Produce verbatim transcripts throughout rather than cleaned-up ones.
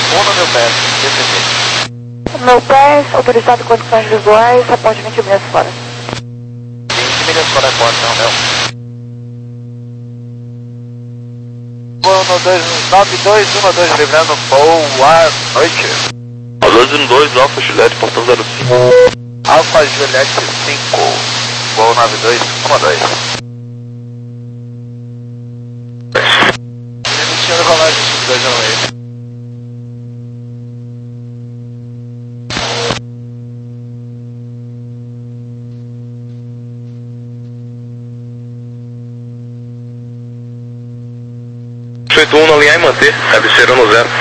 ou no meu pé, D P T. Meu pé, autorizado condições visuais, reporte vinte milhas fora. vinte milhas fora é pode, não, meu. nove dois um dois, lembrando, boa noite. dois um dois, Alfa Juliette, portão zero cinco. Alfa Juliette cinco, Gol nove dois um dois. Iniciando rolagem cinco dois um seis. oito um, alinhar e manter, cabeceira no zero.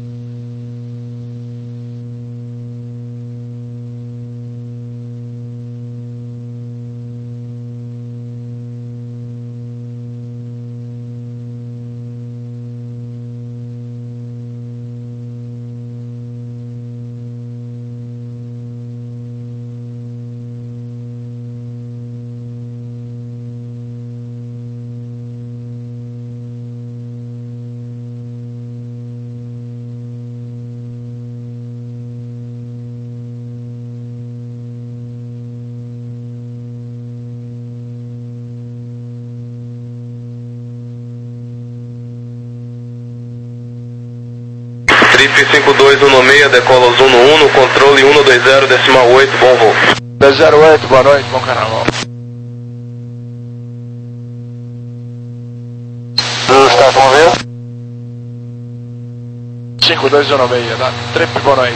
Trip cinco dois um seis, decola Zuno um, controle um dois zero, decimal oito, bom voo. dois zero oito, boa noite, bom carnaval. Está com ver? cinco dois um seis, tá? Trip, boa noite.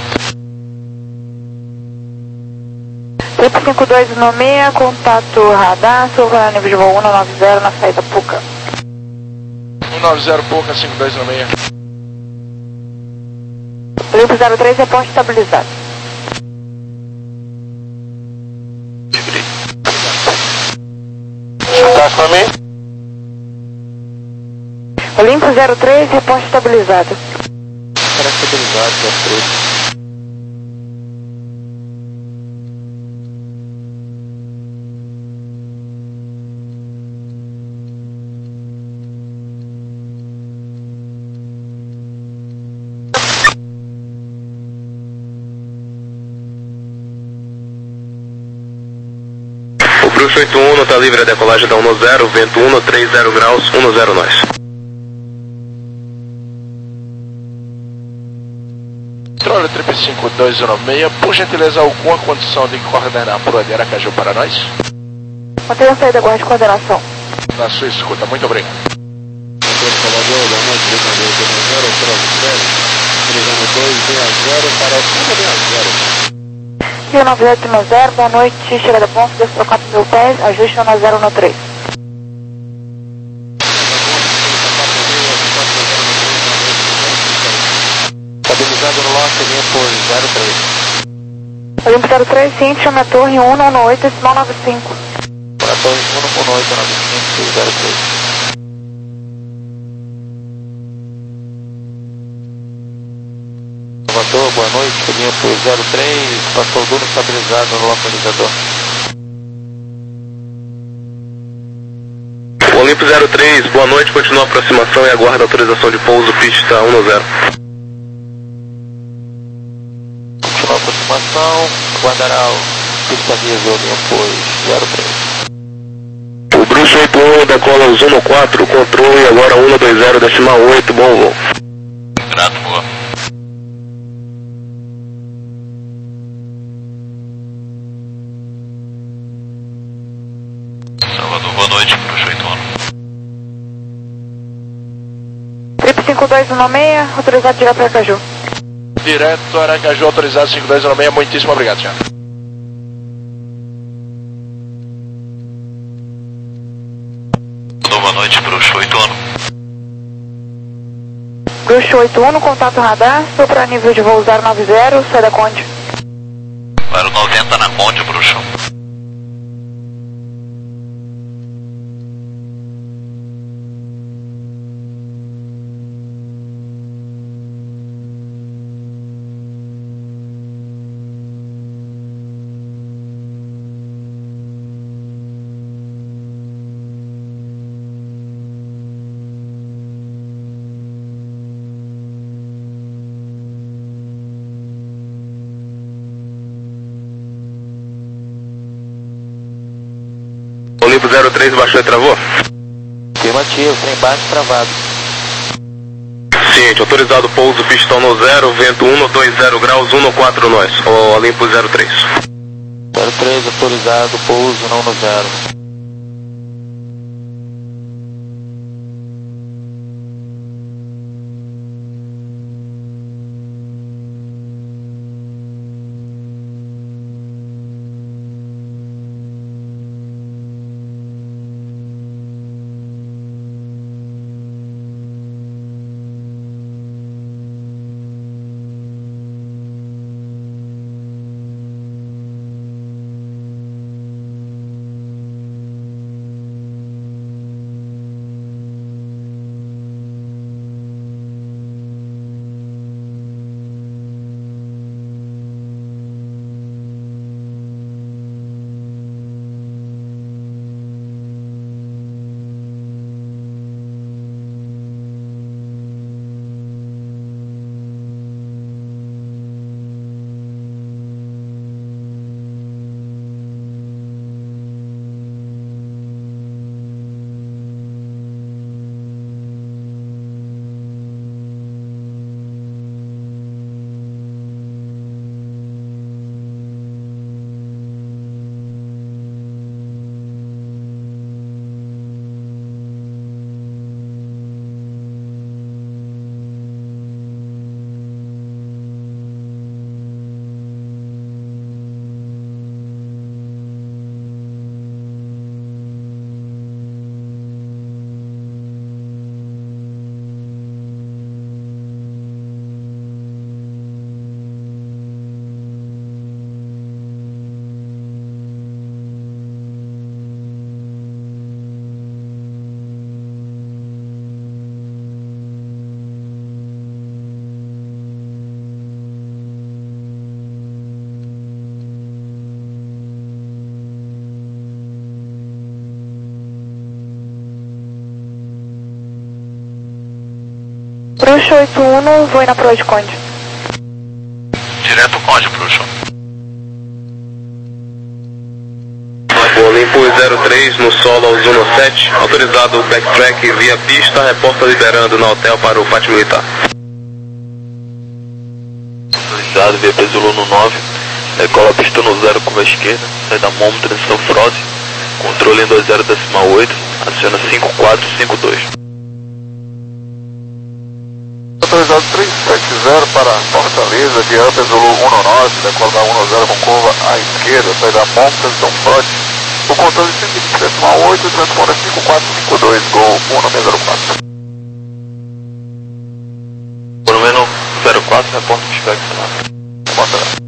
Trip cinco dois um seis, contato radar, sobre nível de voo um nove zero na saída Puca. um nove zero Puca, cinco dois um seis. Trip zero três, reporte estabilizado. Está com mim? Olimpo zero três, reporte estabilizado. Será estabilizado, zero três. Bruxo oito um, está livre a decolagem da um zero, vento um três zero graus, um zero nós. Controle Trip cinco dois um seis, por gentileza, alguma condição de coordenar por onde Aracaju para nós? Mantenha saída, guarda de coordenação. Na sua escuta, muito obrigado. Controle Salvador, boa noite, zero dois seis zero para um seis zero. Rio nove oito um zero, boa noite, chegada a ponto, destrocar para meu pé, ajuste no zero um três. Estabilizado no lote, linha por zero três. Olimpo zero três, Cintia, na torre um um oito, decimal nove cinco. Para torre um um oito nove cinco zero três. Salvador, boa noite, linha por zero três, passou duro estabilizado no localizador. Olimpo zero três, boa noite, continua a aproximação e aguarda a autorização de pouso, pista um zero. Continua a aproximação, aguardará o pista visual, linha por zero três. O Bruxo oito um decola Zuno quatro, controle agora um dois zero, decimal oito, bom voo. Grato, boa. Boa noite, Bruxo oito um. Trip cinco dois um seis, autorizado direto para Aracaju. Direto Aracaju, autorizado cinco dois um seis, muitíssimo obrigado, senhor. Boa noite, Bruxo oito um. Bruxo oito um, contato radar, estou para nível de voo zero nove zero, sai da Conde. Para o noventa na Conde, Bruxo. Olimpo zero três, baixou e travou? Afirmativo, trem baixo travado. Ciente, autorizado pouso, pistão no zero, vento um dois zero graus, um quatro nós, o Olimpo zero três. zero três, autorizado, pouso, não no zero. Bruxo oito um, vou na proa de Conde. Direto Conde, Bruxo. Olimpo zero três, no solo aos um sete, autorizado backtrack via pista, reporta liberando no hotel para o pátio militar. Autorizado via Peso no nove, decola a pista no zero curva esquerda, sai da Momo, transição Froze, controle em dois zero decimal oito, adiciona cinco quatro cinco dois. Autorizado três sete zero para Fortaleza, via Pesolo um nove, decola da um zero com curva à esquerda, sai da Momo, transição Froze, o controle cento e vinte decimal oito, transponder cinco quatro cinco dois, Gol um seis zero quatro. Por menos zero quatro, reporta o Spec, Senado. Reporta.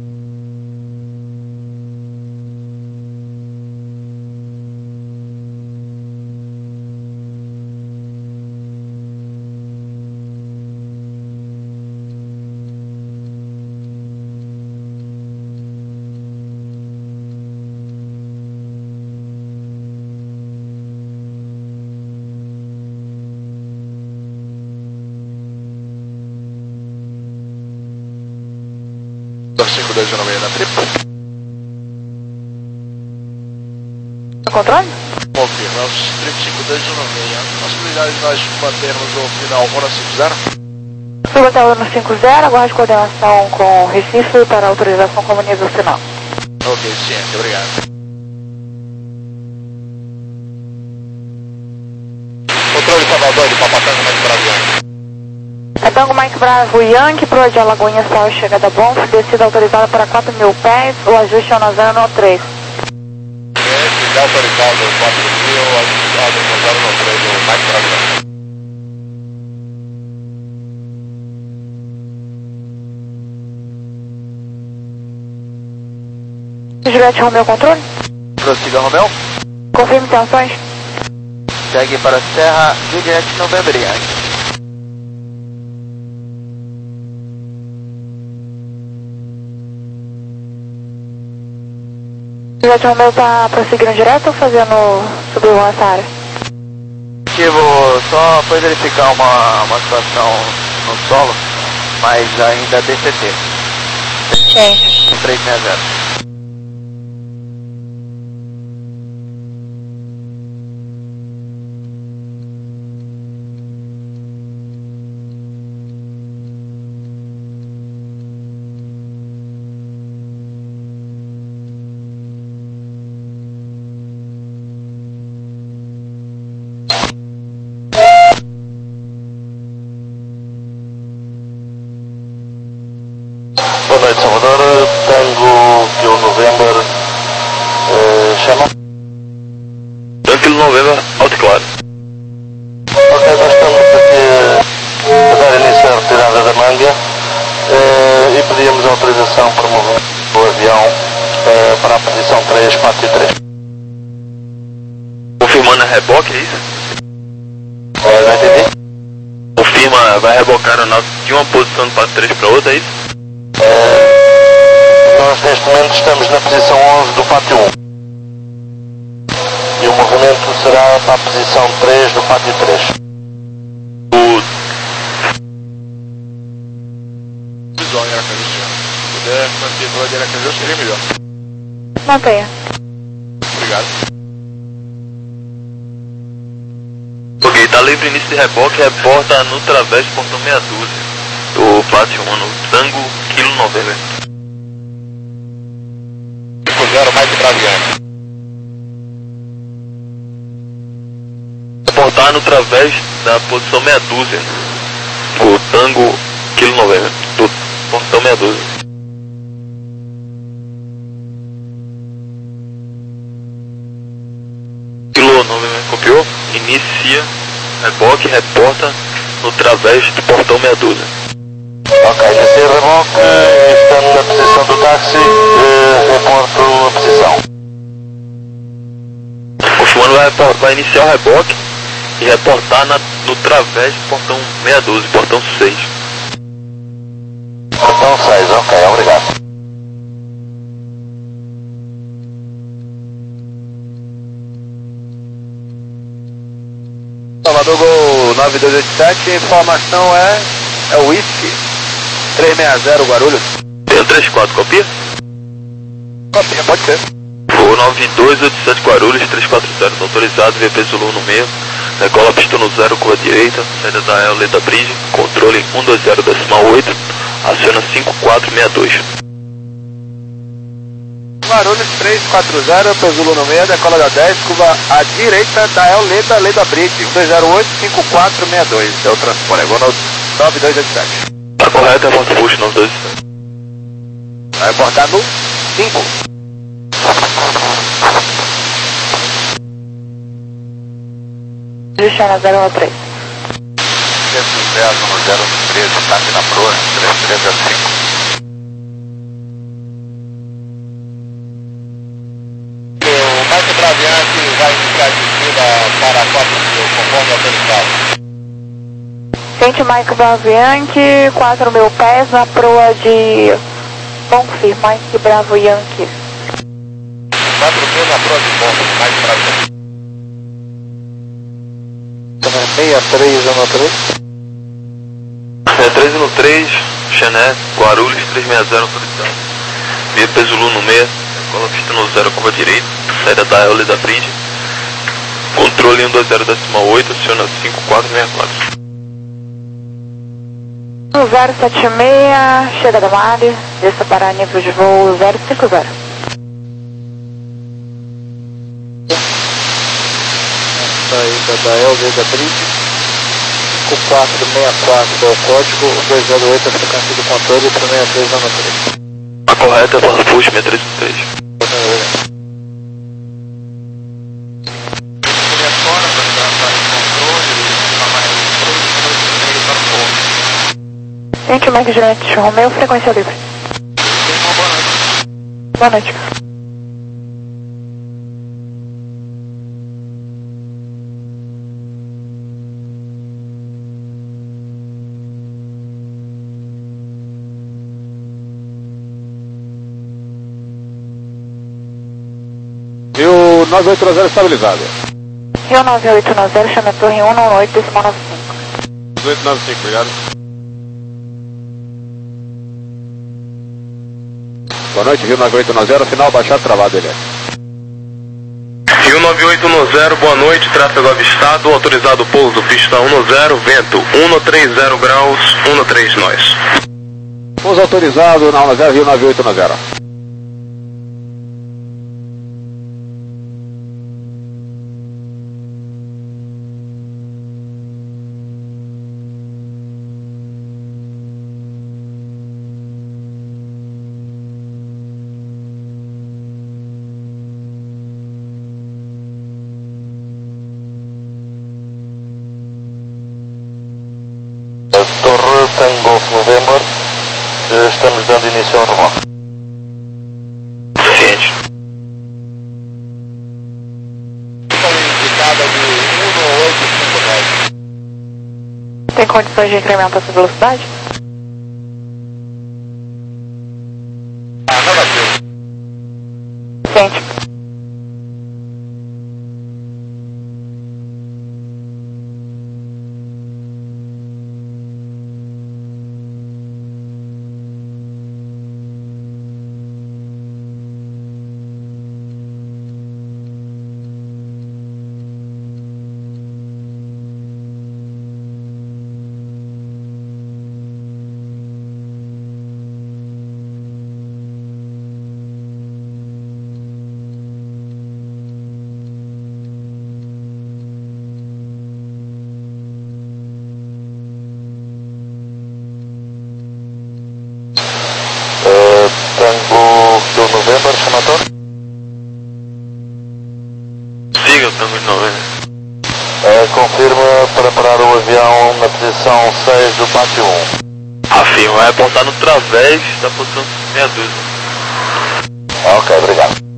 cinco dois zero seis na tripla. No controle? Confirmamos, tripla cinco dois zero seis. Possibilidade de nós mantermos o final um cinco zero? Suba até o um cinco zero, aguarde coordenação com Recife para autorização como nível final. Ok, ciente, obrigado. Controle Salvador de Papatanga, Mike Bravo. É Tango Mike Bravo Yankee, proa de Alagoinha Sol, chegada bom, descida autorizada para quatro mil pés, o ajuste é no zero no três. Descida autorizado quatro mil, ajustado no zero no três, o Mike Bravo. Juliette Romeu, controle? Prossiga, Romeu. Confirme intenções. Segue para a Serra Juliette November Yankee. Juliette Romeu está prosseguindo direto ou fazendo sobrevoo nessa área? Vou só foi verificar uma, uma situação no solo, mas ainda D C T. Gente. três seis zero. November, uh, chama? Tranquilo November, alto e claro. Ok, nós estamos aqui a dar início à retirada da manga uh, e pedíamos autorização para mover o avião uh, para a posição três, quatro e três. Confirmando a reboque, é isso? Uh, não entendi? Confirma, vai rebocar a nave de uma posição do Pato três para outra, é isso? Uh, nós neste momento estamos na posição onze do pátio um. E o movimento será para a posição três do pátio três. O... Visão em Aracaju, senhor. Se puder manter pela de Aracaju, seria melhor. Mantenha. Obrigado. Ok, tá livre início de reboque, reporta no través portão meia dúzia do pátio um no Tango Kilo November. cinco zero, Mike Braviante. Reportar no través da posição meia dúzia do Tango Kilo November do portão meia dúzia. Kilo November, copiou? Inicia reboque, reporta no través do portão meia dúzia. Ok, nesse reboque, estamos na posição do táxi, uh, reporto a posição. O Confirmando vai, report, vai iniciar o reboque e reportar na, no través do portão meia dúzia, portão seis. Portão seis, ok, obrigado. Salvador Gol nove dois oito sete, informação é, é o Whisky três seis zero Guarulhos. Tem o trinta e quatro, copia? Copia, pode ser. Voo nove dois oito sete Guarulhos, trezentos e quarenta, autorizado, V P Zulu no meio, decola pista no zero com a direita, saída da El Leda Bridge, controle um dois zero decimal oito, aciona cinco quatro seis dois. Guarulhos três quatro zero, Zulu no meio, decola da dez, curva à direita da El Leda, Leda Bridge, um dois zero oito cinco quatro seis dois, é o transponder, vou no nove dois oito sete. Tá correto, é ponto push nove dois sete. Vai reportar no cinco. Justiana zero um três. zero um zero três, tá aqui na proa, três três zero cinco. O Mike Braviante vai iniciar a descida para quatro mil, conforme autorizado. Gente, Mike Bravo Yankee, quatro mil pés na proa de Bonfim, Mike Bravo Yankee. quatro mil na proa de Bonfim, Mike Braviante. seis três um três. É três um três, Xené, Guarulhos, trezentos e sessenta, autorizado. V P Zulu no meio, decola pista no zero com a direita, saída da El Leda Bridge, controle um dois zero decimal oito, aciona cinco quatro seis quatro. zero sete seis, chega da Mari, desça para nível de voo zero cinco zero. Saída da El Leda Bridge, cinco quatro seis quatro é o código, um dois zero oito é a frequência do controle, para seis três um três. A correta é ponto push seis três um três. Gente, Mike Juliette, Romeu, frequência livre. Boa noite. Rio nove oito zero estabilizado. Rio nove oito nove zero, chama a torre um nove oito decimal nove cinco. dezoito nove cinco, obrigado. Boa noite, Rio nove oito nove zero, final baixado, travado ele. Rio nove oito nove zero, boa noite, tráfego avistado, autorizado pouso, pista um zero, vento um três zero graus, um três nós. Pouso autorizado na zero, Rio nove oito nove zero. Estamos dando início ao normal. Ciente. Indicada de um oito cinco nove. Tem condições de incrementar essa velocidade? Ah, relativo. Ciente. Tango do November, chamatório? Siga o Tango de novembro. Uh, confirma para parar o avião na posição seis do pátio um. Afirma, vai apontar no través da posição meia dúzia. Ok, obrigado.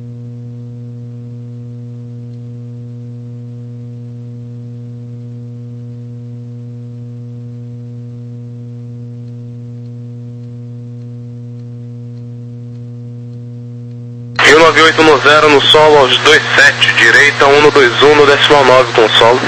Rio nove oito um zero no solo aos dois sete, direita um dois um no decimal nove com solo.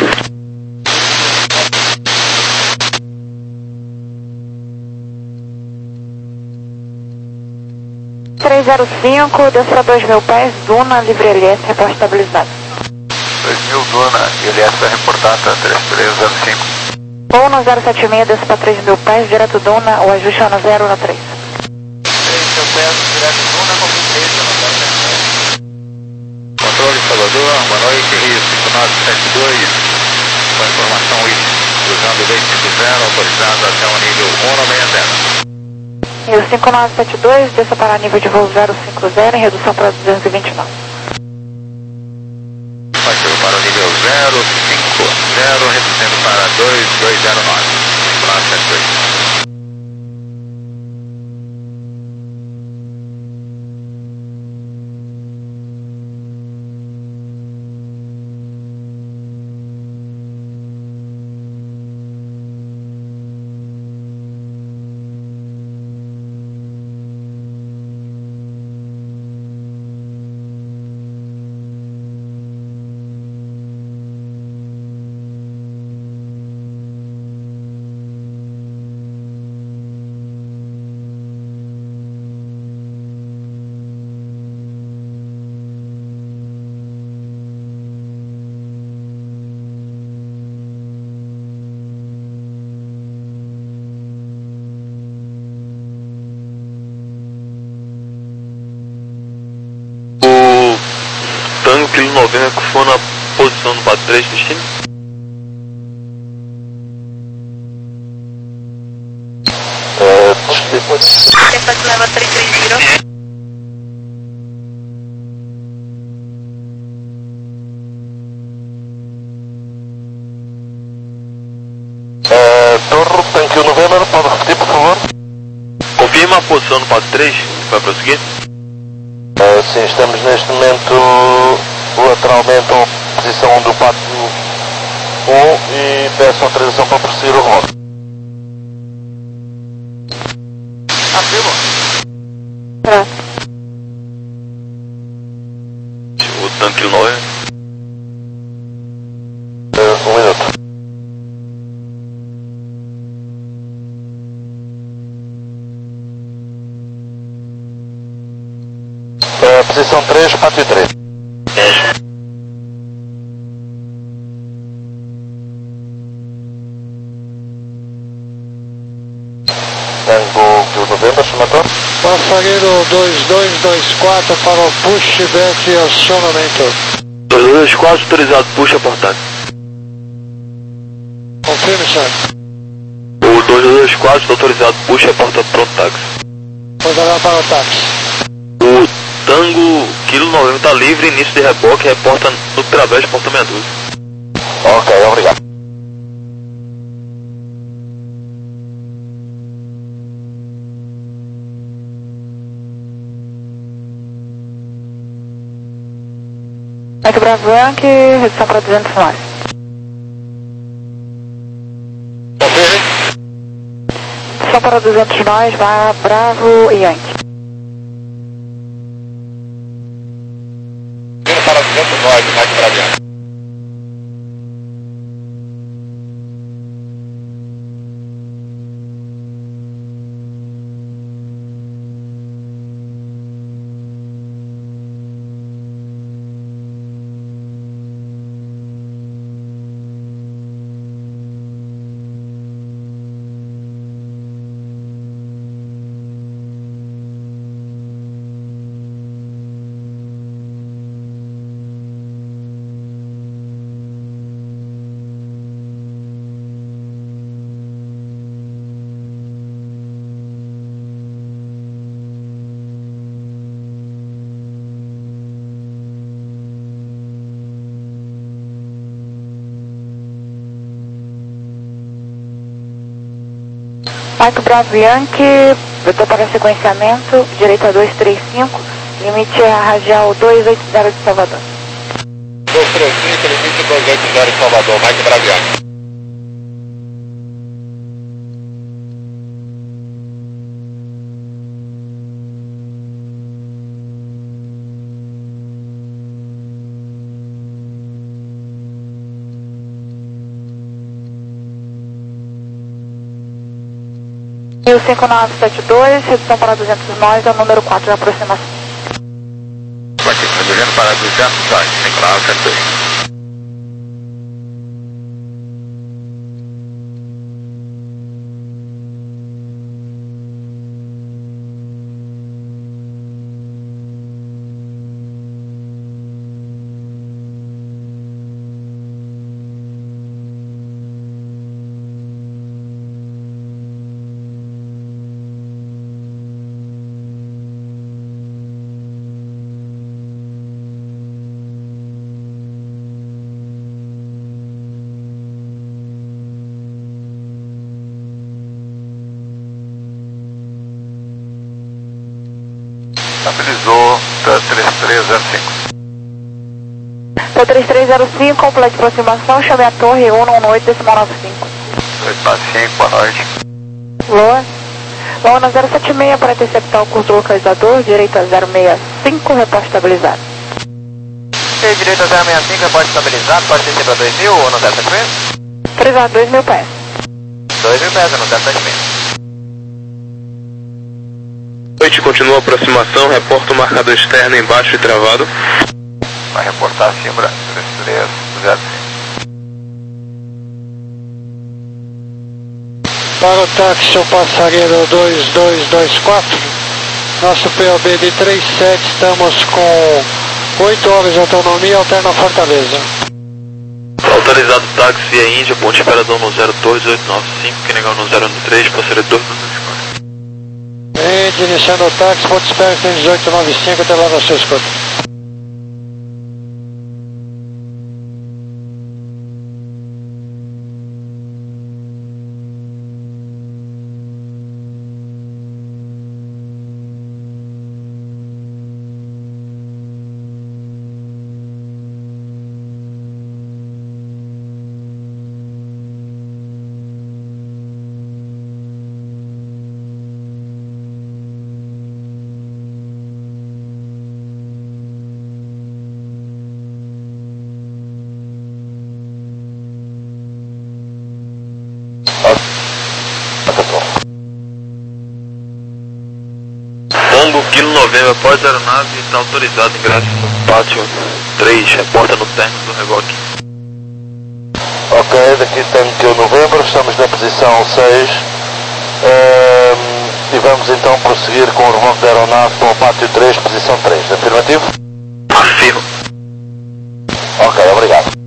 três zero cinco, desça para dois mil pés, Duna, livre L S, reporte estabilizado. dois mil Duna, L S vai reportar, tá? três três zero cinco. Ou no zero sete seis, desça para três mil pés, direto Duna, o ajuste é no zero na três. três mil pés, direto Duna, com três zero sete. Controle Salvador, boa noite, Rio cinco nove sete dois, com informação I C, cruzando dois cinco zero, autorizado até o nível um nove zero. Rio cinco nove sete dois, desça para nível de voo zero cinco zero, em redução para duzentos e vinte e nove. Partiu para o nível zero cinco zero, reduzindo para dois dois zero nove, cinco nove sete dois. Tango Kilo noventa que for na posição do quatro três, destino? Depois leva três três zero. Torre, Tango November, pode repetir, por favor? Confirma a posição do quatro três, vai prosseguir? Uh, sim, estamos neste momento lateralmente à posição um do pátio um e peço autorização para prosseguir o remoto. Afirmo. Pronto. O Tango Kilo noventa. Uh, um minuto. Uh, posição três, pátio três. Tango Kilo noventa, chamatório? Passageiro dois dois dois quatro para o pushback e acionamento. dois dois dois quatro, autorizado, puxa portátil. Confirme, senhor. O dois dois dois quatro está autorizado, puxa a porta pronto táxi. Poderá para o táxi. O Tango Kilo noventa está livre, início de reboque, reporta no través de porta meia dúzia. Ok, obrigado. Mike Bravo Yankee, redução para duzentos nós. Redução para duzentos nós, vai Bravo Yankee. Para duzentos nós, Mike Bravo Yankee. Mike Bravo Yankee, vetor para sequenciamento, direita dois três cinco, limite radial dois oito zero de Salvador. dois três cinco, limite dois oito zero de Salvador, Mike Bravo Yankee. mil cinco nove sete dois, redução para duzentos nós, é o número quatro de aproximação. Aqui, reduzindo para duzentos nós, cinco nove sete dois. Estabilizou da três três zero cinco. Da três três zero cinco, complete de aproximação, chame a torre um um oito, decimal nove cinco. oito nove cinco, boa noite. Lua. Lua zero sete seis para interceptar o curso do localizador, direita zero seis cinco, reposto estabilizado. Ok, direita zero seis cinco, reposto estabilizado, pode descer para dois mil ou no zero sete seis? Frisado, dois mil pés. dois mil pés no zero sete seis. Noite, continua a aproximação, reporta o marcador externo embaixo e travado. Vai reportar Simbra três três zero cinco. Para o táxi, o passageiro dois dois dois quatro, nosso P O B de trinta e sete, estamos com oito horas de autonomia, alterna Fortaleza. Autorizado táxi via Índia, ponte Imperador no zero dois oito nove cinco, que negou no zero três, passageiro dois dois dois quatro. Índia, iniciando o táxi, ponto espera tem dezoito nove cinco, até lá na sua escuta. Tango, Kilo Novembro, após a aeronave, está autorizado ingresso no pátio três, reporta no término do reboque. Ok, daqui Tango Novembro, estamos na posição seis. Um, e vamos então prosseguir com o remoto da aeronave para o pátio três, posição três. Afirmativo? Afirmo. Ok, obrigado.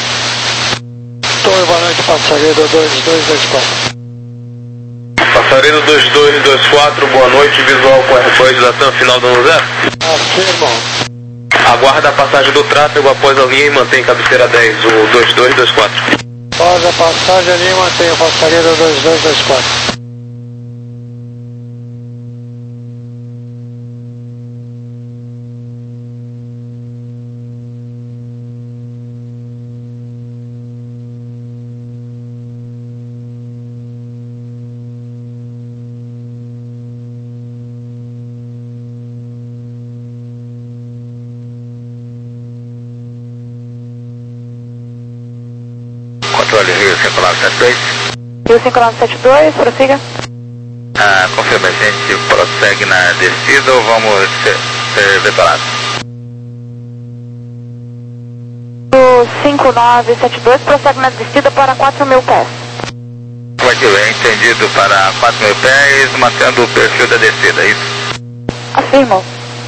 Torre, boa noite, passageiro dois dois dois quatro. Passageiro Passageiro dois dois dois quatro, boa noite, visual com Airbus da TAM, final do um zero. Afirmo. Aguarda a passagem do tráfego após a linha e mantém cabeceira dez, o dois dois dois quatro. Após a passagem ali, mantém o passageiro dois dois dois quatro. Controle Rio cinco nove sete dois. Rio cinco nove sete dois, prossiga. Ah, confirma, a gente prossegue na descida ou vamos ser, ser vetorados? Rio cinco nove sete dois, prossegue na descida para quatro mil pés. Aquilo é entendido para quatro mil pés, mantendo o perfil da descida, é isso? Afirmo.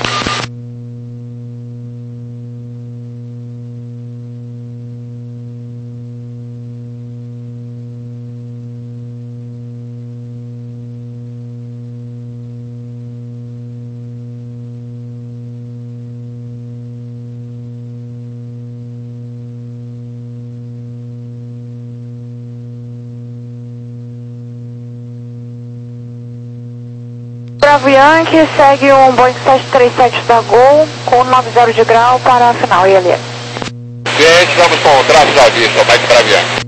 Bravo Yankee, segue um Boeing sete três sete da Gol com noventa de grau para a final, I L S. Gente, estamos com o tráfego à vista, Mike Bravo Yankee.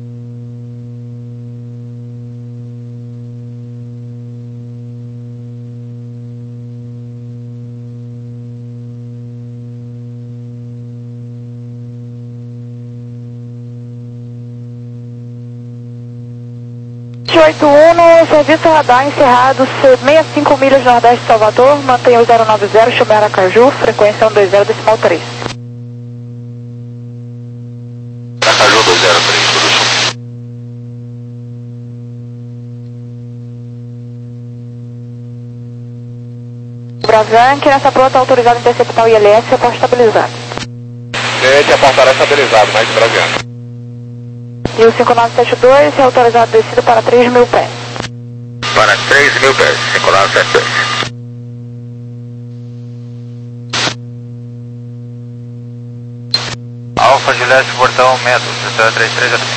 oito um, serviço radar encerrado, sessenta e cinco milhas nordeste de Salvador, mantenha o zero nove zero, chame Aracaju, frequência um dois zero decimal três. Aracaju dois zero três, tudo show. Bravo Yankee, nessa proa está autorizado a interceptar o I L S, reporte estabilizado. Gente, a passará estabilizado, Mike Bravo Yankee. Rio cinco nove sete dois, é autorizado a descida para três mil pés. Para três mil pés, cinco nove sete dois. Alfa Juliette, portão metro, setor três três zero.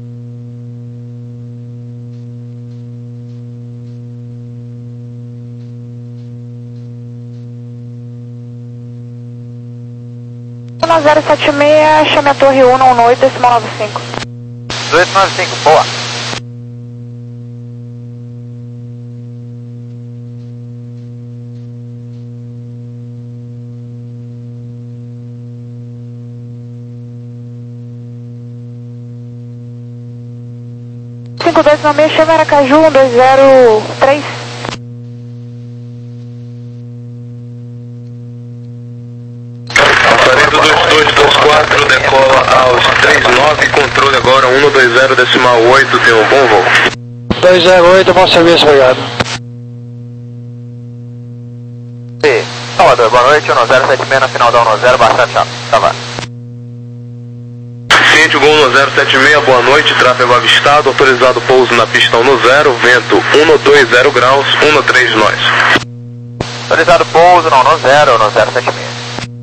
zero sete seis, chame a torre um um oito, decimal nove cinco. dois nove cinco, boa. cinco dois nove seis, chame Aracaju, um dois zero três. Passageiro dois dois dois quatro, decola aos três nove, controle agora um dois zero decimal oito, tem um bom voo. dois zero oito, bom serviço, obrigado. Sim, Salvador, boa noite, um zero sete seis na final da um zero, bastante chato, tá lá. Ciente Gol um zero sete seis, boa noite, tráfego avistado, autorizado pouso na pista um zero, vento um dois zero graus, um três nós. Autorizado pouso na um zero, um zero sete seis.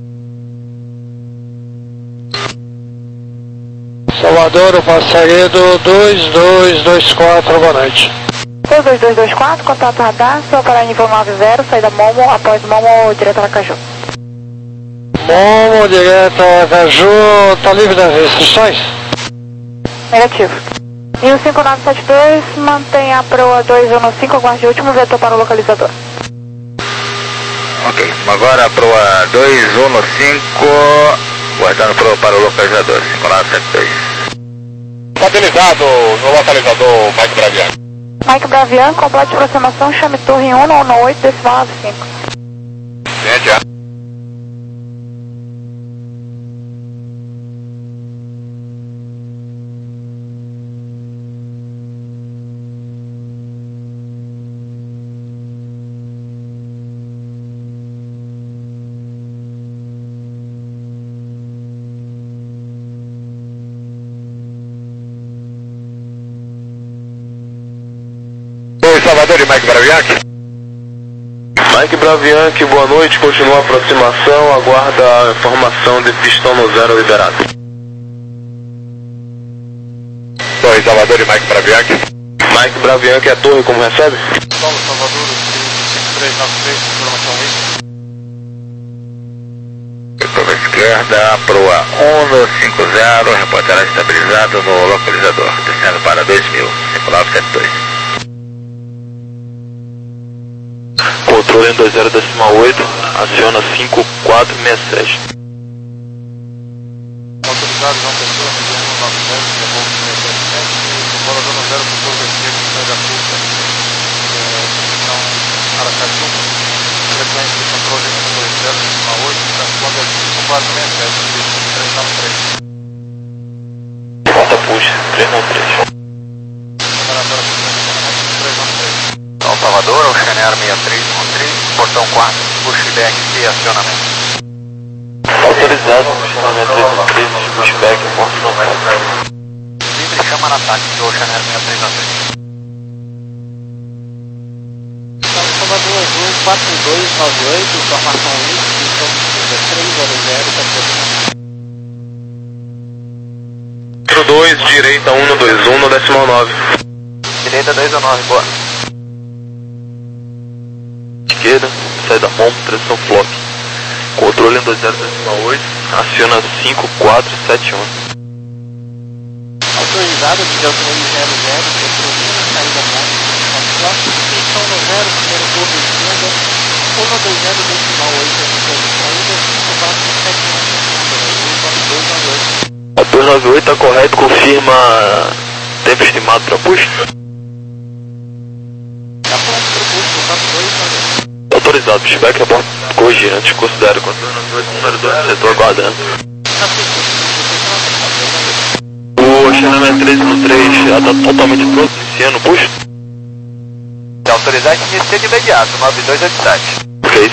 Salvador, o passageiro dois dois dois quatro, boa noite. dois dois dois dois quatro, contato radar, só para nível nove zero, saída Momo, após Momo, direto a Aracaju. Momo, direto a Aracaju, tá livre das restrições? Negativo. Rio cinco nove sete dois, mantenha a proa dois um cinco, aguarde o último vetor para o localizador. Ok, agora a proa dois um cinco, guardando proa para o localizador, cinco nove sete dois. Estabilizado no localizador, Mike Bravo Yankee. Mike Bravian, complete aproximação, chame torre um um oito, decimal nove cinco. Gente, é. Salvador, Salvador de Mike Braviac. Mike Braviac, boa noite, continua a aproximação, aguarda a informação de pistão no zero liberado. Torre Salvador de Mike Braviac. Mike Braviac, é a torre, como recebe? Solo Salvador, cinco três nove três, informação aí. Curva esquerda, proa um cinco zero, reportará estabilizado no localizador, descendo para dois mil, cinco nove sete dois. Controle em dois zero decimal oito, aciona cinco quatro seis sete. Autorizado, João Pessoa, mediano nove zero, devolve seis sete sete, bola dando zero para curva esquerda, sai da curva, então, Aracaju, frequência de controle um dois zero decimal oito, transponder cinco quatro seis sete, três nove três. Porta puxa, três nove três. Operatória três nove três. São Salvador, o Xaner seis três um três, portão quatro, pushback e acionamento. Autorizado, Xaner três um três, pushback, porta não vai. Livre chama no ataque do Xaner seis três um três. São Salvador dois quatro dois nove oito, informação I C, pistão três zero zero, Quatro dois, direita um dois um no decimal nove. Direita dois um nove, boa. Esquerda, saída MOM, tração flop. Controle em dois zero decimal oito, aciona cinco quatro sete um. autorizado, nível três zero zero, petrolina, saída móvel, pistão no zero, primeiro curva esquerda, um dois zero decimal oito, saída cinco quatro sete um, dois nove oito. A dois nove oito está correto, confirma tempo estimado para push. Está pronto para o push, quatro dois nove oito. Autorizado, pushback a bordo corrigente, considero quatro dois nove oito, número dois, setor aguardando. O Xanamé três um três já está totalmente pronto, iniciando o push. Se autorizar, inicia de imediato, nove dois oito sete. Ok.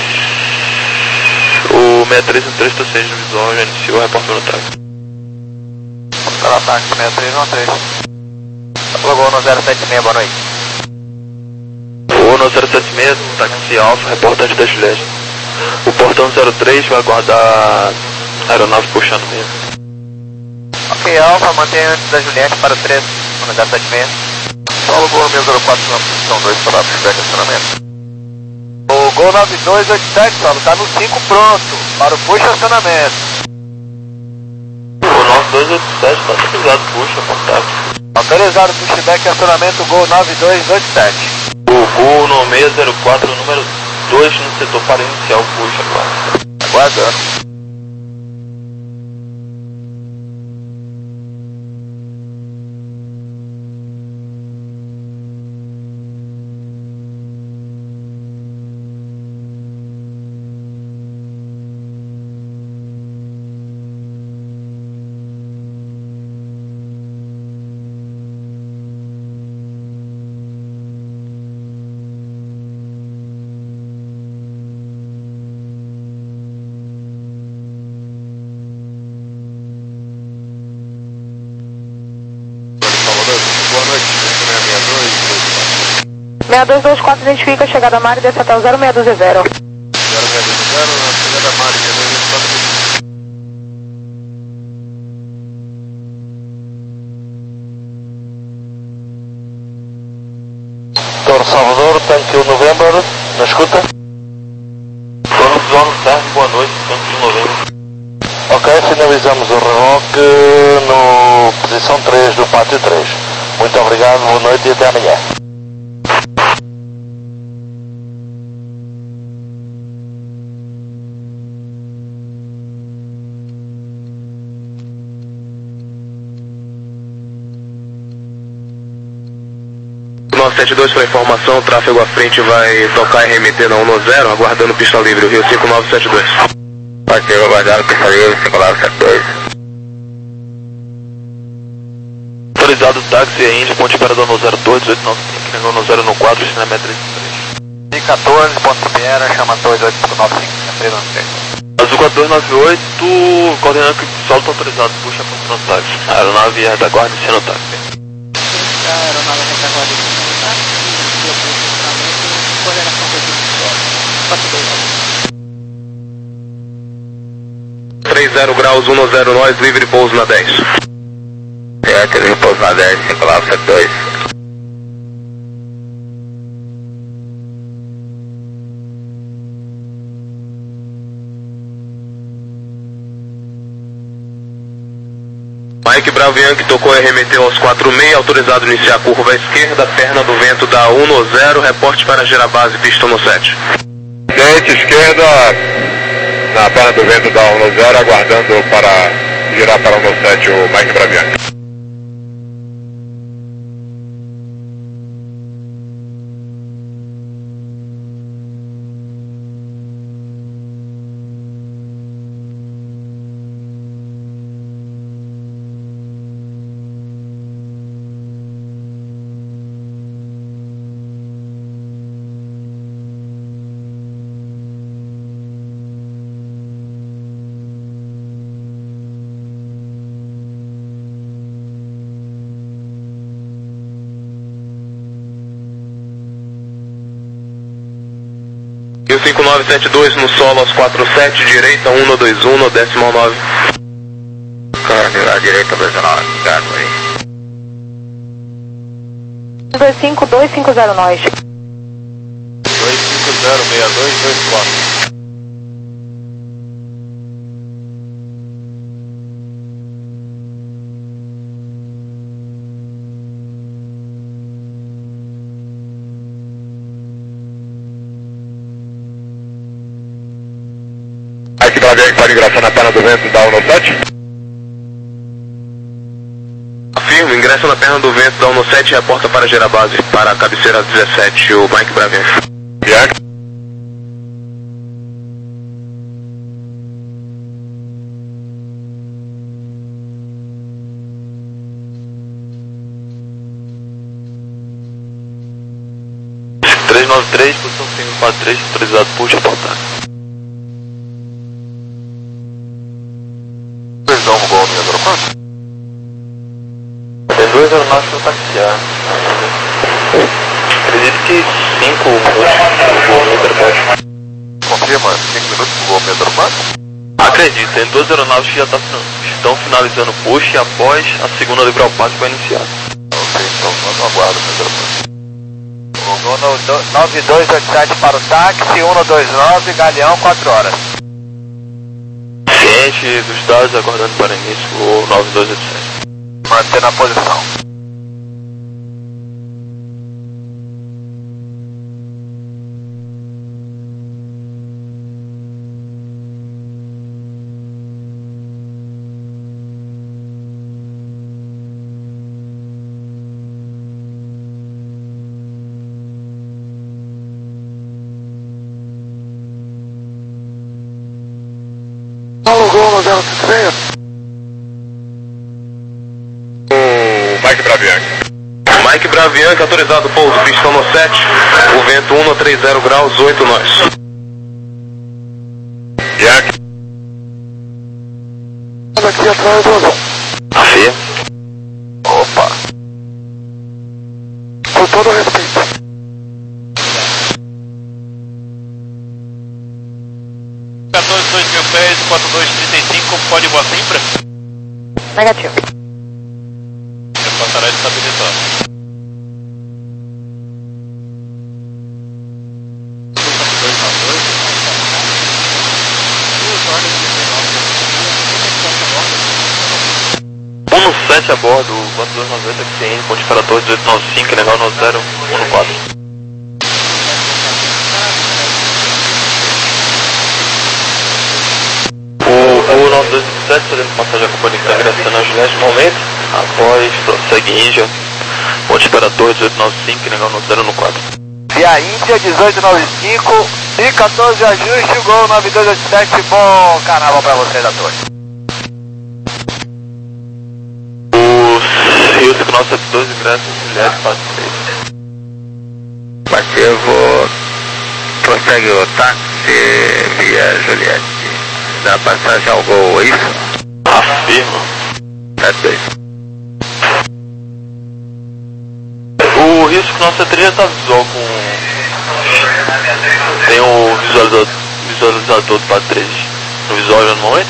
O seis três um três está sendo visual, já iniciou, reportou no ataque. Vamos para o ataque, seis três um três. Logou no zero sete seis, boa noite. O no zero sete seis, táxi alfa, reportante da Juliette. O portão zero três vai aguardar a aeronave puxando mesmo. Ok, Alfa, mantenha antes da Juliette para o três, no zero sete seis. Solo Gol nove zero quatro, na posição dois para pushback acionamento. O Gol nove dois oito sete, Solo, está no cinco pronto, para o push acionamento. O nove dois oito sete está autorizado, puxa, contato. Autorizado pushback acionamento Gol nove dois oito sete. O Gol no seis zero quatro, número dois no setor para iniciar o push agora. Aguardando. Boa noite, seis dois dois quatro identifica a chegada Mari, desce até o zero seis dois zero. zero seis dois zero, na chegada Mari, seis dois dois quatro. Torre Salvador, tanque November, na escuta. Torre Zona Serve, boa noite, tanque de novembro. Ok, finalizamos o revoque no posição três do pátio três. Muito obrigado, boa noite e até amanhã. nove sete dois para informação, tráfego à frente vai tocar R M T na um zero, aguardando pista livre, Rio cinco nove sete dois. Pode ser aguardado pista livre, cinco nove sete dois. Autorizado táxi e Índia, ponte para no zero dois, dezoito nove cinco, negou no zero no quatro, estacionamento três três. I quatorze, ponto Piera, chama dois oito cinco nove cinco, três nove três. Azul quatro dois nove oito, coordenando que o solo está autorizado, puxa para o táxi. A aeronave é da guarda iniciando o táxi. A aeronave retaguarda iniciando o táxi, inicia o push quatro dois. trinta graus, um zero nós, livre pouso na dez. Certo, livre pouso na dez, cinco lá, sete dois. Mike Bravo Yankee tocou e remeteu aos quatro seis, autorizado a iniciar a curva à esquerda, perna do vento da um zero, reporte para Gerabase, pista no sete. Direita, esquerda, na perna do vento da um zero, aguardando para girar para um sete o Mike Bravo Yankee. E o cinco nove sete dois no solo aos quatro sete, direita um dois um, decimal nove. Câmbio lá, direita dois nove, obrigado aí. dois cinco dois cinco zero nós. dois cinco zero seis dois dois quatro. Mike Bravo Yankee pode ingressar na perna do vento da um sete. Afirmo, ingressa na perna do vento da um sete e reporta para Gerabase, para a cabeceira dezessete, o Mike Bravo Yankee. Yankee. três nove três, posição cinco quatro três, autorizado, puxa, reportar. Precisão no gol, minha tropa. Tem duas aeronaves para taxiar. Acredito que cinco minutos. Confirma, cinco minutos pro gol, minha tropa. Acredito, tem duas aeronaves que já tá, estão finalizando o push e após a segunda livre ao passe vai iniciar. Ok, então manda um aguardo, minha tropa. nove dois oito sete para o táxi, um dois nove, Galeão, quatro horas. Ciente dos dados, aguardando para início o nove dois oito sete. Mantendo a posição. Paulo Golo, zero três. O Mike Bravo Yankee. Mike Bravo Yankee, autorizado pouso, pista no sete, o vento um trinta graus, oito nós. Yankee. Aqui atrás, Afirmo. opa. Com todo respeito. quatorze dois mil pés, quatro dois trinta e cinco, pode boa Simpra? Negativo. Passará estabilizado. um sete a bordo, quatro dois noventa, Q N, ponte para torre dezoito noventa e cinco, legal nove zero um quatro. O nove dois sete, fazendo passagem a companhia que está ingressando a Juliette no momento, após prossegue Índia, ponte para torre dezoito noventa e cinco, legal nove zero um quatro. Via Índia, dezoito noventa e cinco, e quatorze ajuste, gol nove dois oito sete, bom carnaval para vocês da torre. O Rio cinco nove sete dois, ingresso, Juliette, passe três. Ativo, prossegue o táxi via Juliette. Da passagem ao gol, é isso? Afirma. sete dois. O Rio cinco nove sete três já está visual com... Tem o visualizador, visualizador do Pato três. No visual no momento?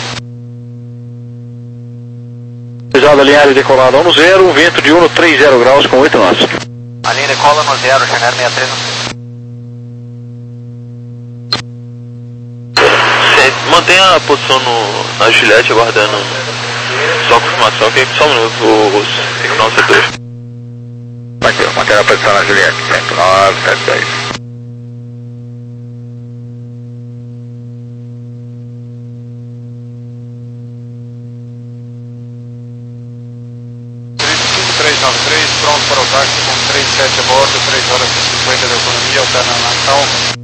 Visual alinhado e decolado no zero, vento de um no trinta graus com oito nós. A linha decola no zero, chegar sessenta e três no mantenha a posição no, na Juliette aguardando só confirmação, que só um minuto o final C dois. Bateu, manter a posição na Juliette, cento e nove, sete dois. três nove três, pronto para o táxi com três sete a bordo, três horas e cinquenta de autonomia, alternando na calma.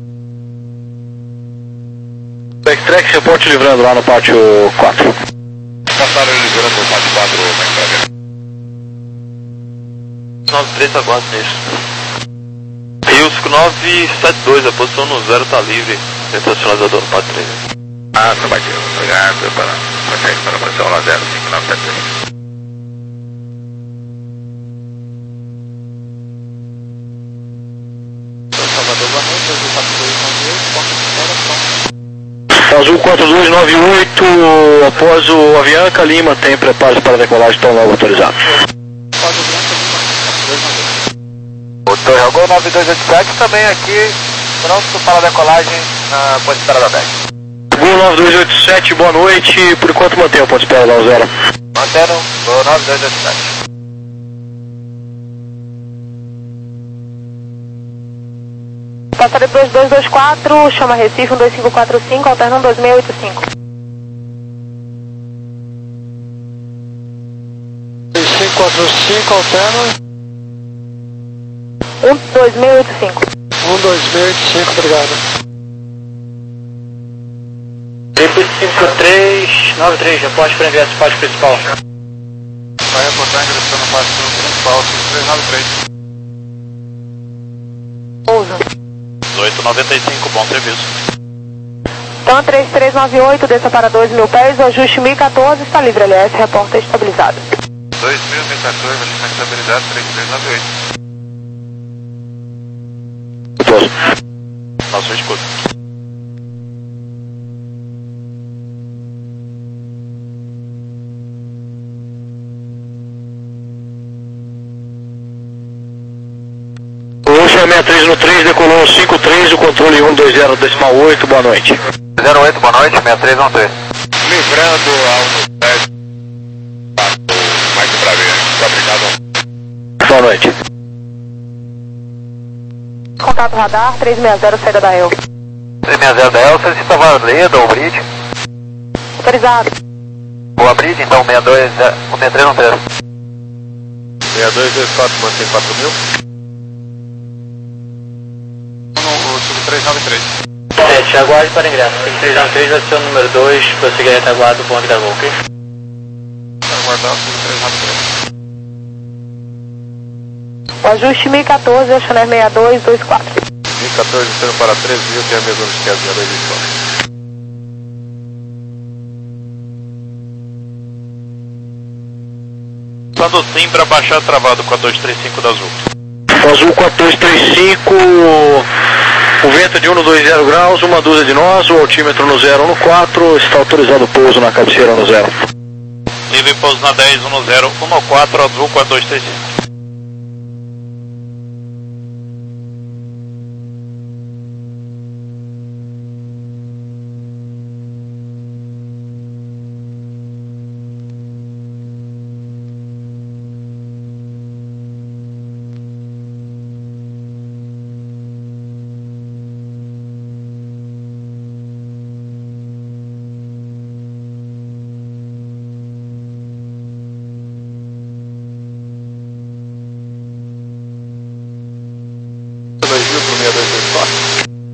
Backtrack, reporte livrando lá no pátio quatro. Passaram livrando no pátio quatro, Backtrack. nove três aguardo nisso. Rio cinco nove sete dois, a posição no zero está livre. Dentro do sinalizador no Pato três. Ah, tá bateu. Obrigado, para, para, para a posição lá zero cinco nove sete dois. Salvador, boa noite, Azul quatro dois nove oito, porta de espera, pronto. Azul quatro dois nove oito, após o Avianca Lima, tem preparo para decolagem, estão logo autorizados. Pode o Bianca Lima, quatro dois nove oito. O Torre Gol nove dois oito sete também aqui, pronto para a decolagem na ponte de espera da D E C. Gol nove dois oito sete, boa noite, por enquanto mantém o ponto de espera da zero. Mantendo o nove dois oito sete. Passarei para os dois dois quatro, chama Recife, um dois cinco quatro cinco, alterna um dois seis oito cinco. dois cinco quatro cinco, alterna. um dois seis oito cinco. um dois seis oito cinco, obrigado. Trip cinco três nove três, reporte para enviar esse pátio principal. Vai reportar ingressando no pátio principal, cinco três nove três. Pousa. dezoito noventa e cinco, bom serviço. Então, três três nove oito, desça para dois mil pés, o ajuste mil e quatorze, está livre, L S, reporta estabilizado. dois mil e quatorze, ajuste estabilidade, três três nove oito. Nosso escudo. sessenta e três no três, decolou cinco três, o controle um dois zero decimal oito, boa noite. zero oito, boa noite, sessenta e três um três. Livrando ao dez. Mike para ver, obrigado. Boa noite. Contato radar, três seis zero, saída da E L. três seis zero da E L, solicita valida ou bridge. Autorizado. Boa bridge, então sessenta e dois, sessenta e três um três. sessenta e dois dois quatro, mantém quatro mil. No cinco três nove três. sete, aguarde para ingresso. cinco três nove três vai ser o número dois, prosseguir a retaguarda do bonde da Gol, ok? Aguardar o cinco três nove três. O ajuste mil e quatorze, a Chanel sessenta e dois vinte e quatro. mil e quatorze, sendo para três mil, tem a mesma esquerda, sessenta e dois vinte e quatro. Passando sim para baixar travado quatro dois três cinco da Azul. Azul quatro dois três cinco, o vento de um no dois zero graus, uma dúzia de nós, o altímetro no zero no quatro, está autorizado o pouso na cabeceira no zero. Livre pouso na dez, um no zero, um no quatro, Azul quatro dois três cinco. dois mil para o sessenta e dois vinte e quatro.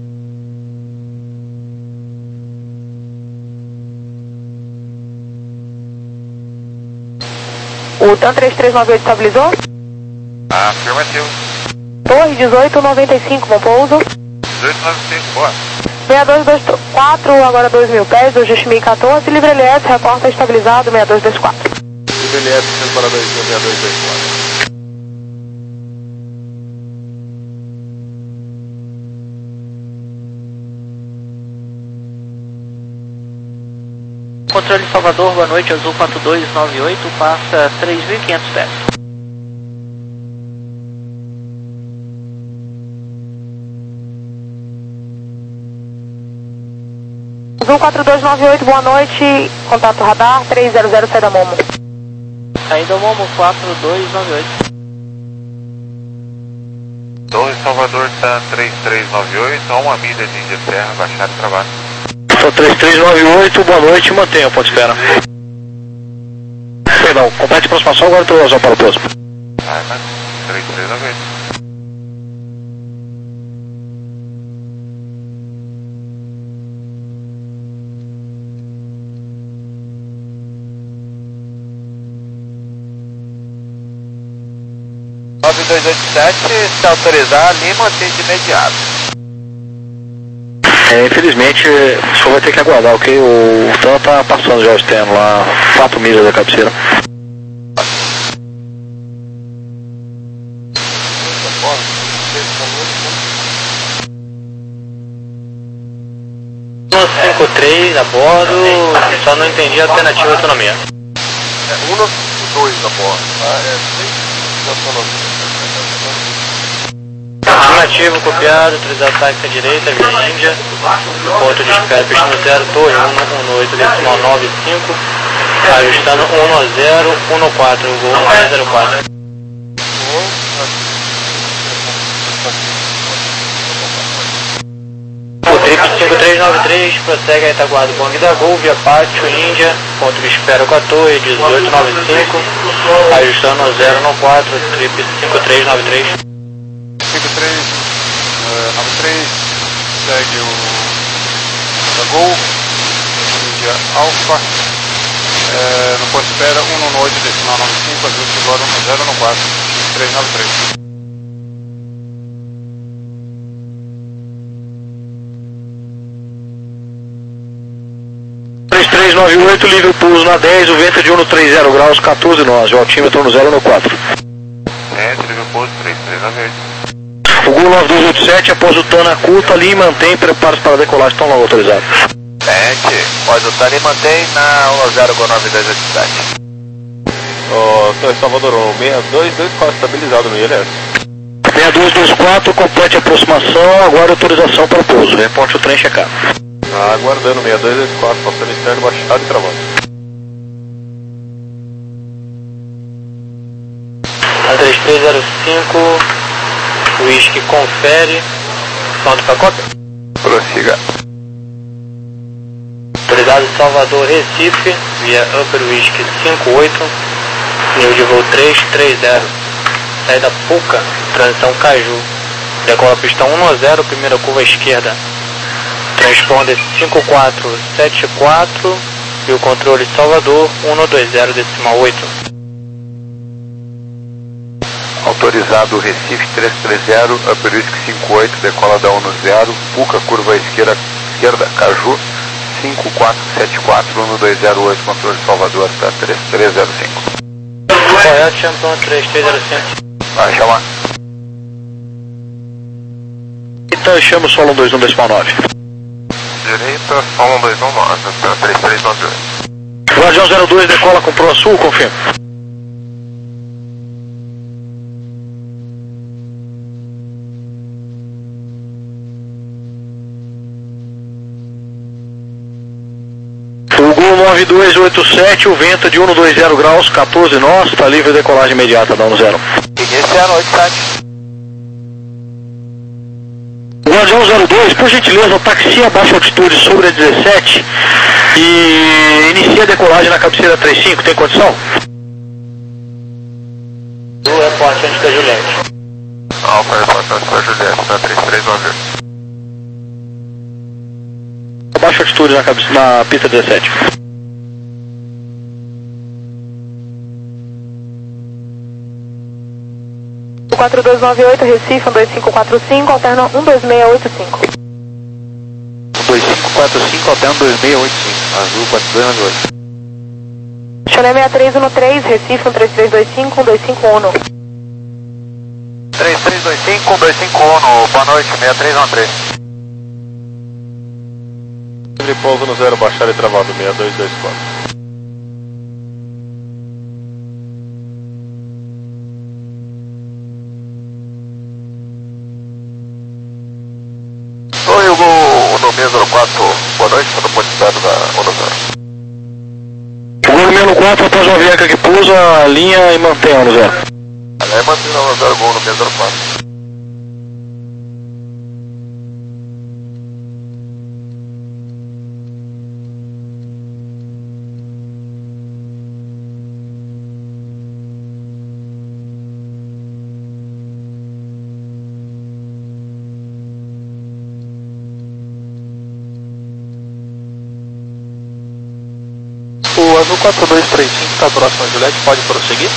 O TAM três três nove oito estabilizou? Afirmativo. Torre dezoito noventa e cinco, bom pouso. dezoito noventa e cinco, boa. sessenta e dois vinte e quatro, agora dois mil pés, o ajuste mil e quatorze, livre L S, reporta estabilizado, sessenta e dois vinte e quatro. Livre L S, sendo para dois mil, sessenta e dois vinte e quatro. Controle Salvador, boa noite, Azul quatro dois nove oito, passa três mil e quinhentos pés. Azul quatro dois nove oito, boa noite, contato radar três zero zero, sai da Momo. Saída Momo quatro dois nove oito. dois Salvador está três três nove oito, a uma milha de Índia Serra, baixar e travar. São três três nove oito, boa noite, mantenha o ponto de espera. Perdão, complete a aproximação, agora estou usando para o próximo. Ah, mas três três nove oito. nove dois oito sete, se autorizar, Lima, atende de imediato. É, infelizmente, o senhor vai ter que aguardar, ok? O Tan está passando já o externo lá, quatro milhas da cabeceira. um cinco três a bordo, só não entendi a alternativa de autonomia. É um dois a bordo, tá? É seis de autonomia. Alternativo copiado, autorizar táxi à direita, via Índia, ponto de espera, pistão zero, torre um um oito, decimal nove cinco, ajustando um zero um quatro, voo um zero quatro. O trip cinco três nove três prossegue a Itaguá do Bong da Gol, via Pátio, Índia, ponto de espera com a torre, dezoito nove cinco, ajustando um zero um quatro, trip cinco três nove três. cinco três nove três, segue o da Gol, Índia Alfa, é, no ponto de espera um um oito, decimal nove cinco, ajuste agora um zero um quatro, três nove três. três três nove oito, livre pouso na dez, o vento é de um trinta graus, quatorze nós, o altímetro no zero um quatro. É, livre pouso três três nove oito. O Gol nove dois oito sete, após o Tan na curta, ali mantém, prepara-se para decolar, estão logo autorizados. Sente, pode o Tani mantém na um zero com nove dois oito sete. Ó, oh, Salvador, o seis dois dois quatro estabilizado no I L S. seis dois dois quatro, complete a aproximação, aguarda autorização para o pouso, reporte o trem checado. Ah, aguardando, seis dois dois quatro, passando externo, baixado e travando. A três três zero cinco, Whisky confere, som do pacote. Prossiga. Autorizado Salvador Recife, via Upper Whisky cinco oito, nível de voo três três zero, saída Puca, transição Caju, decola pistão um zero, primeira curva esquerda, transponder cinco quatro sete quatro e o controle Salvador um dois zero, decimal oito. Autorizado Recife três três zero, Upper Whisky cinco oito, decola da um zero, Puca, curva esquerda, esquerda, Caju, cinco quatro sete quatro, um dois zero oito, controle Salvador, está três três zero cinco. Correto, Champion três três zero cinco. Vai chamar. Então chama o solo um dois um decimal nove. Direita, solo um dois um nove, três três nove oito. Guardião zero dois, decola com Pro Sul, confirma. O Gol nove dois oito sete, o vento é de um dois zero graus, quatorze nós, está livre decolagem imediata, dá um zero. Inicia a noite, sete. Guardião zero dois, por gentileza, taxi a baixa altitude sobre a dezessete e inicia a decolagem na cabeceira trinta e cinco, tem condição? Do reporte antes da Juliette. Alfa, reporte antes da Juliette, está três três nove oito. Baixa altitude na, cabeça, na pista dezessete. quatro dois nove oito, Recife um dois cinco quatro cinco, alterna um dois seis oito cinco. um dois cinco quatro cinco, alterna dois seis oito cinco, azul quatro dois nove oito. Chile sessenta e três treze, Recife um três três dois cinco, um dois cinco um. três três dois cinco, um dois cinco um, boa noite, seis três um três. Livre pouso no zero, baixar e travado, seis dois dois quatro. Oi, Hugo, no seis zero quatro, boa noite, está no ponto de dado da Onda Zero. Hugo no quatro, após o avião que pousa a linha e mantém a Onda Zero. É, mantém a Onda Zero, Gol no seis zero quatro. O Azul quatro dois três cinco está próximo a Juliette, pode prosseguir?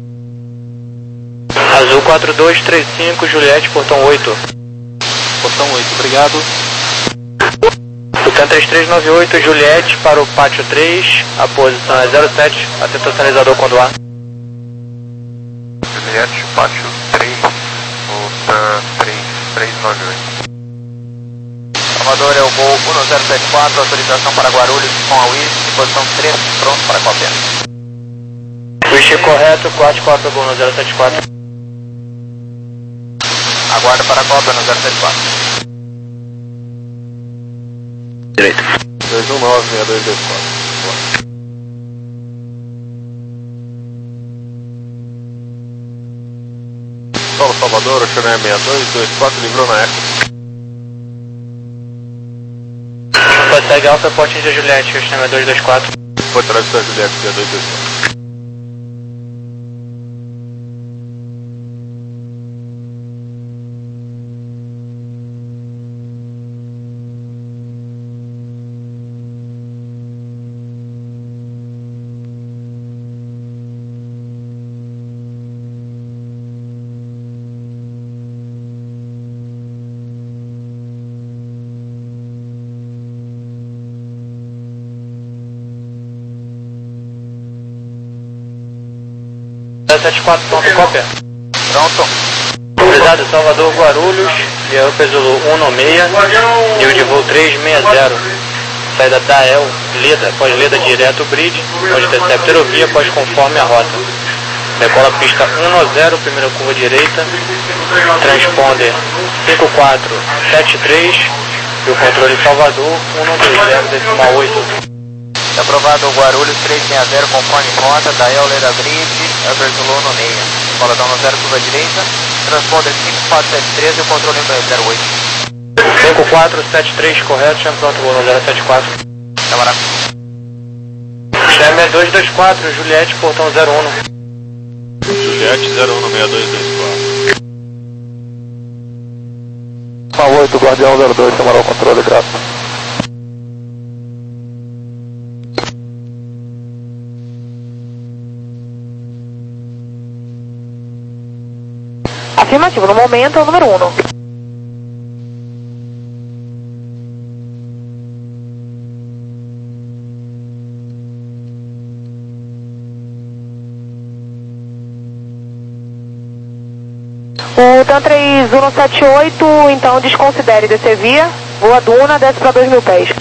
Azul quatro dois três cinco, Juliette, portão oito. Portão oito, obrigado. Tucano três três nove oito, Juliette, para o pátio três, a posição é zero sete, atento ao sinalizador quando há. Juliette, pátio três, volta três três nove oito. Salvador é o Gol um zero sete quatro, autorização para Guarulhos com a Wish, posição três, pronto para cópia. Wish correto, quatro quatro, Gol no zero sete quatro. Aguarda para a cópia no zero sete quatro. Direito. dois um nove, seis dois dois quatro. Solo Salvador, Oxané seis dois dois quatro, livrou na Eco. Segue Alfa, porte de Juliette, Oxané dois dois quatro. Foi atrás da Juliette, seis dois dois quatro. zero sete quatro, pronto, cópia. Pronto. Autorizado Salvador, Guarulhos, Via Zulu um seis, nível de voo três seis zero. Saída da E L, Leda, após Leda direto bridge, pós interceptor ou via, após conforme a rota. Decola pista um zero, primeira curva direita, transponder cinco quatro sete três e o controle Salvador um dois zero decimal oito. Aprovado o Guarulhos três seis zero, conforme rota da E L Leda bridge, Upper Zulu um seis. Bola da um zero, curva direita, transponder cinco quatro sete três e o controle zero oito. cinco quatro sete três, correto, chama pronto, voo no zero sete quatro. Camarada. Chama dois dois quatro, Juliette, portão zero um. Juliette zero um seis dois dois quatro. A oito, Guardião zero dois, chamará o controle, graças. Afirmativo, no momento é o número um. O TAM três um sete oito, então desconsidere descer via, voa Duna, desce para dois mil pés.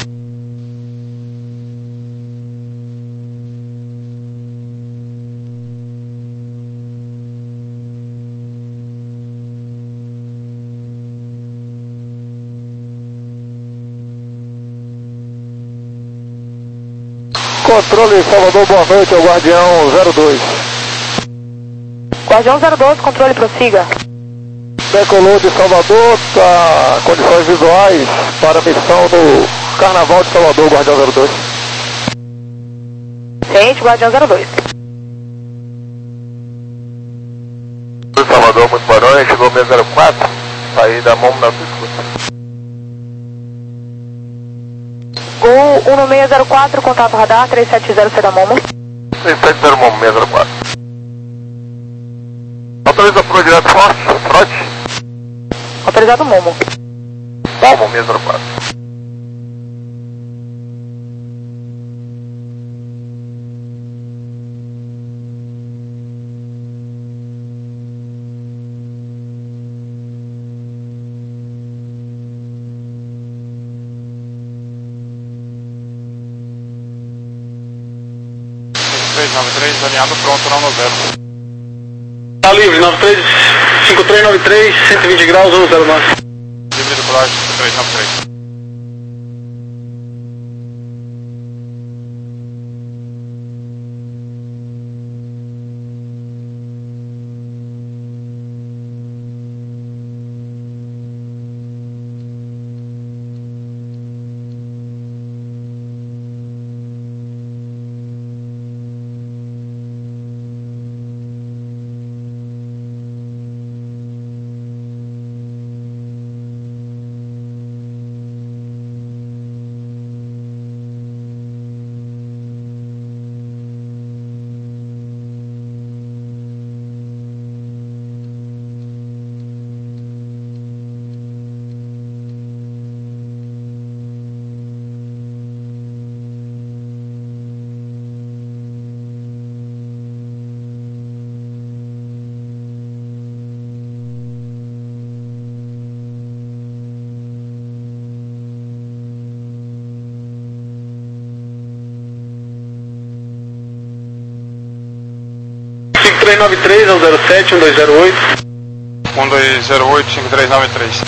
Controle Salvador, boa noite, é o Guardião zero dois. Guardião zero dois, controle prossiga. Decolou de Salvador, tá, condições visuais para a missão do Carnaval de Salvador, Guardião zero dois. Ciente, Guardião zero dois. Salvador, muito boa noite, chegou o seis zero quatro, saída Momo na sua escuta. Gol um seis zero quatro, contato radar, três sete zero, Seda Momo. três sete zero Momo, seis zero quatro. Autoriza para o direto forte, frote. Autorizado Momo. Momo, seis zero quatro. três nove três, alinhado pronto, nove zero. Tá livre, nove três cinco três nove três, cento e vinte graus, um zero nove. Livre do colagem, cinco três nove três. cinco três nove três ao zero sete um dois zero oito. um dois zero oito, cinco três nove três.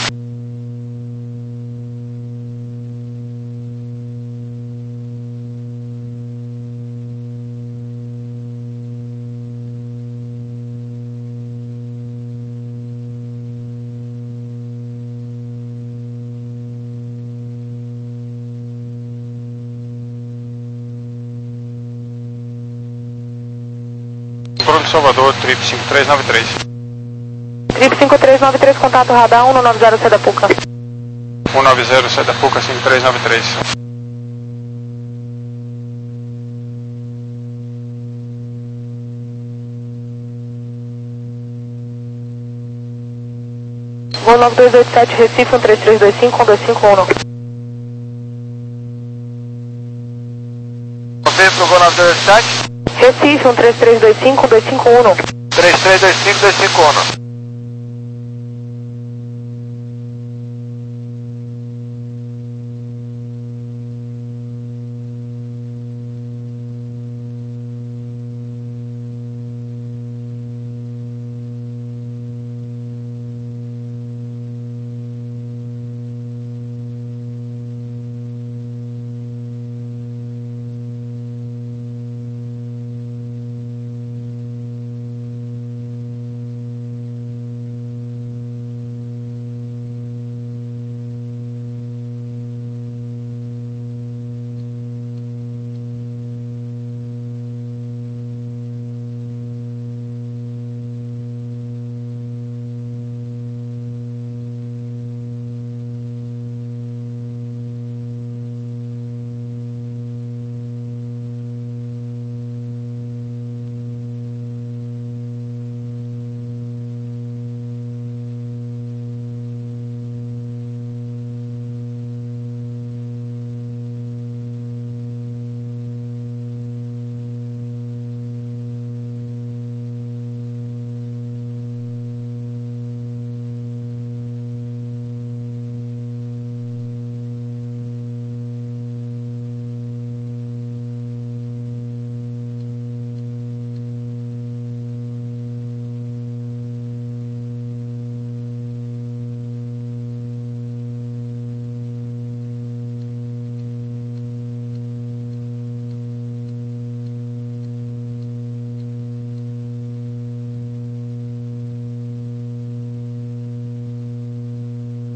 Pronto, Salvador, trip cinco três nove três. Trip cinco três nove três, contato radar um nove zero, sai da Puca. um nove zero, sai da Puca, cinco três nove três. Voo nove dois oito sete, Recife, um três três dois cinco, um dois cinco um. Confirme pro Gol nove dois oito sete. Recife, um três três dois cinco, um dois cinco um. três três dois cinco, dois cinco um.